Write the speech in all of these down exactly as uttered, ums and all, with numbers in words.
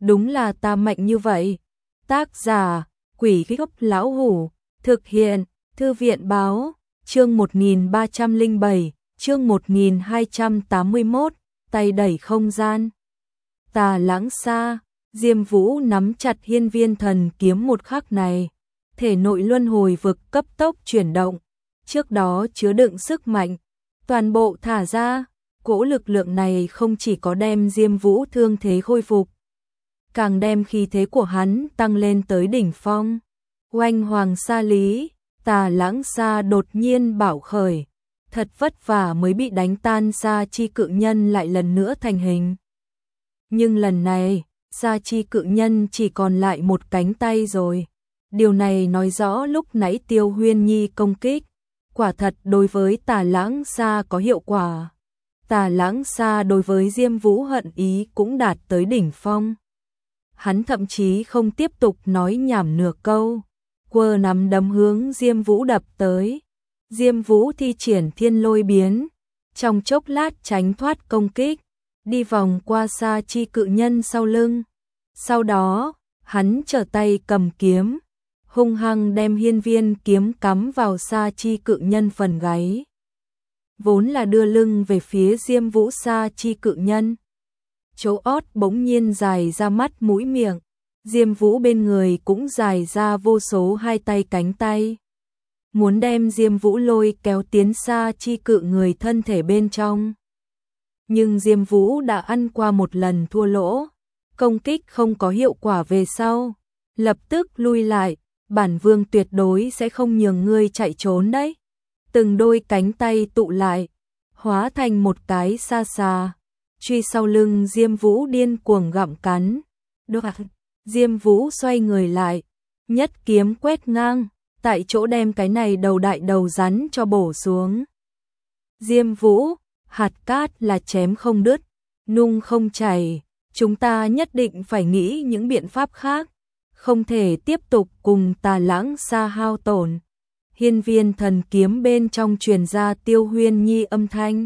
đúng là ta mạnh như vậy. Tác giả, Quỷ Gốc Lão Hủ, thực hiện, Thư viện Báo, chương một nghìn ba trăm lẻ bảy, chương một nghìn hai trăm tám mươi mốt, tay đẩy không gian. Tà Lãng Xa, Diêm Vũ nắm chặt hiên viên thần kiếm một khắc này, thể nội luân hồi vực cấp tốc chuyển động, trước đó chứa đựng sức mạnh, toàn bộ thả ra, cỗ lực lượng này không chỉ có đem Diêm Vũ thương thế khôi phục, càng đem khí thế của hắn tăng lên tới đỉnh phong. Oanh hoàng sa lý, Tà Lãng Xa đột nhiên bạo khởi, thật vất vả mới bị đánh tan Sa Chi cự nhân lại lần nữa thành hình. Nhưng lần này, Sa Chi cự nhân chỉ còn lại một cánh tay rồi. Điều này nói rõ lúc nãy Tiêu Huyên Nhi công kích, quả thật đối với Tà Lãng Xa có hiệu quả. Tà Lãng Xa đối với Diêm Vũ hận ý cũng đạt tới đỉnh phong. Hắn thậm chí không tiếp tục nói nhảm nửa câu, quơ nắm đấm hướng Diêm Vũ đập tới. Diêm Vũ thi triển thiên lôi biến, trong chốc lát tránh thoát công kích, đi vòng qua Sa Chi cự nhân sau lưng. Sau đó, hắn trở tay cầm kiếm, hung hăng đem hiên viên kiếm cắm vào Sa Chi cự nhân phần gáy. Vốn là đưa lưng về phía Diêm Vũ Sa Chi cự nhân, chỗ ót bỗng nhiên dài ra mắt mũi miệng, Diêm Vũ bên người cũng dài ra vô số hai tay cánh tay, muốn đem Diêm Vũ lôi kéo tiến Sa Chi cự người thân thể bên trong. Nhưng Diêm Vũ đã ăn qua một lần thua lỗ, công kích không có hiệu quả về sau, lập tức lui lại, bản vương tuyệt đối sẽ không nhường ngươi chạy trốn đấy. Từng đôi cánh tay tụ lại, hóa thành một cái sa xà, truy sau lưng Diêm Vũ điên cuồng gặm cắn. Đột Diêm Vũ xoay người lại, nhất kiếm quét ngang, tại chỗ đem cái này đầu đại đầu rắn cho bổ xuống. Diêm Vũ, hạt cát là chém không đứt, nung không chảy, chúng ta nhất định phải nghĩ những biện pháp khác, không thể tiếp tục cùng Tà Lãng Xa hao tổn. Hiên viên thần kiếm bên trong truyền ra Tiêu Huyên Nhi âm thanh.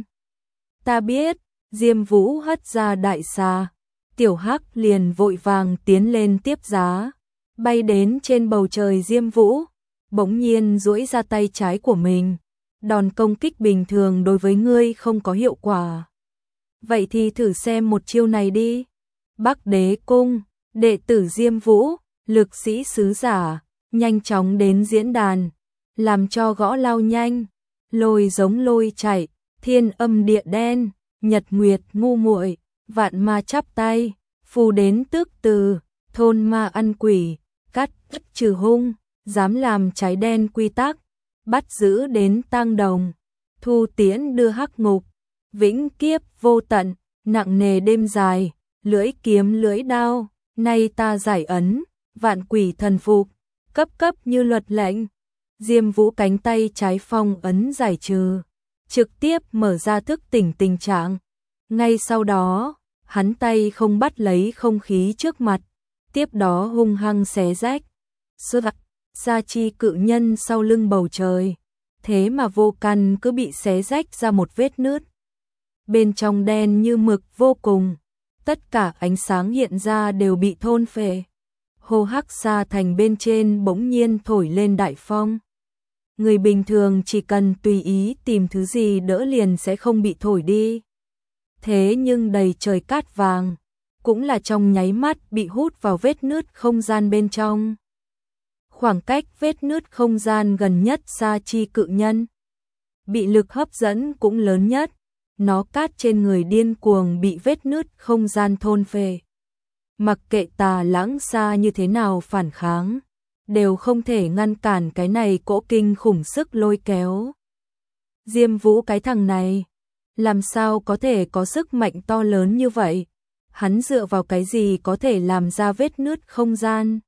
Ta biết. Diêm Vũ hất ra đại xà, tiểu hắc liền vội vàng tiến lên tiếp giá, bay đến trên bầu trời. Diêm Vũ bỗng nhiên duỗi ra tay trái của mình, đòn công kích bình thường đối với ngươi không có hiệu quả. Vậy thì thử xem một chiêu này đi. Bắc Đế Cung, đệ tử Diêm Vũ, lực sĩ sứ giả, nhanh chóng đến diễn đàn, làm cho gõ lao nhanh, lôi giống lôi chạy, thiên âm địa đen, nhật nguyệt ngu muội, vạn ma chắp tay, phù đến tước từ, thôn ma ăn quỷ, cắt tất trừ hung, dám làm cháy đen quy tắc, bắt giữ đến tang đồng, thu tiễn đưa hắc ngục, vĩnh kiếp vô tận, nặng nề đêm dài, lưỡi kiếm lưỡi đao, nay ta giải ấn, vạn quỷ thần phục, cấp cấp như luật lệnh. Diêm Vũ cánh tay trái phong ấn giải trừ, trực tiếp mở ra thức tỉnh tình trạng. Ngay sau đó, hắn tay không bắt lấy không khí trước mặt, tiếp đó hung hăng xé rách. Xuất Sa Chi cự nhân sau lưng bầu trời, thế mà vô căn cứ bị xé rách ra một vết nứt. Bên trong đen như mực vô cùng, tất cả ánh sáng hiện ra đều bị thôn phệ. Hồ Hắc Sa thành bên trên bỗng nhiên thổi lên đại phong. Người bình thường chỉ cần tùy ý tìm thứ gì đỡ liền sẽ không bị thổi đi. Thế nhưng đầy trời cát vàng, cũng là trong nháy mắt bị hút vào vết nứt không gian bên trong. Khoảng cách vết nứt không gian gần nhất Sa Chi cự nhân, bị lực hấp dẫn cũng lớn nhất, nó cát trên người điên cuồng bị vết nứt không gian thôn phệ. Mặc kệ Tà Lãng Xa như thế nào phản kháng, đều không thể ngăn cản cái này cỗ kinh khủng sức lôi kéo. Diêm Vũ cái thằng này, làm sao có thể có sức mạnh to lớn như vậy? Hắn dựa vào cái gì có thể làm ra vết nứt không gian?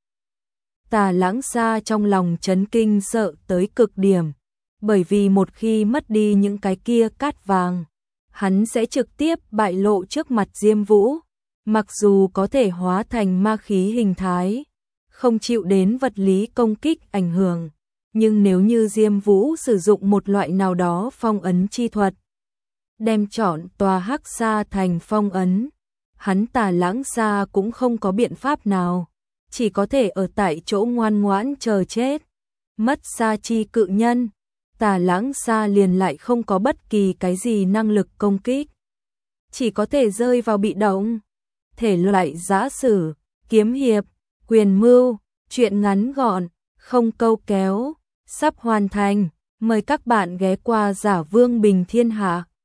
Tà Lãng Xa trong lòng chấn kinh sợ tới cực điểm, bởi vì một khi mất đi những cái kia cát vàng, hắn sẽ trực tiếp bại lộ trước mặt Diêm Vũ. Mặc dù có thể hóa thành ma khí hình thái, không chịu đến vật lý công kích ảnh hưởng, nhưng nếu như Diêm Vũ sử dụng một loại nào đó phong ấn chi thuật, đem trọn tòa Hắc Sa thành phong ấn, hắn Tà Lãng Sa cũng không có biện pháp nào, chỉ có thể ở tại chỗ ngoan ngoãn chờ chết. Mất Sa Chi cự nhân, Tà Lãng Sa liền lại không có bất kỳ cái gì năng lực công kích, chỉ có thể rơi vào bị động. Thể loại giã sử, kiếm hiệp, quyền mưu, truyện ngắn gọn, không câu kéo, sắp hoàn thành. Mời các bạn ghé qua Giả Vương Bình Thiên Hạ.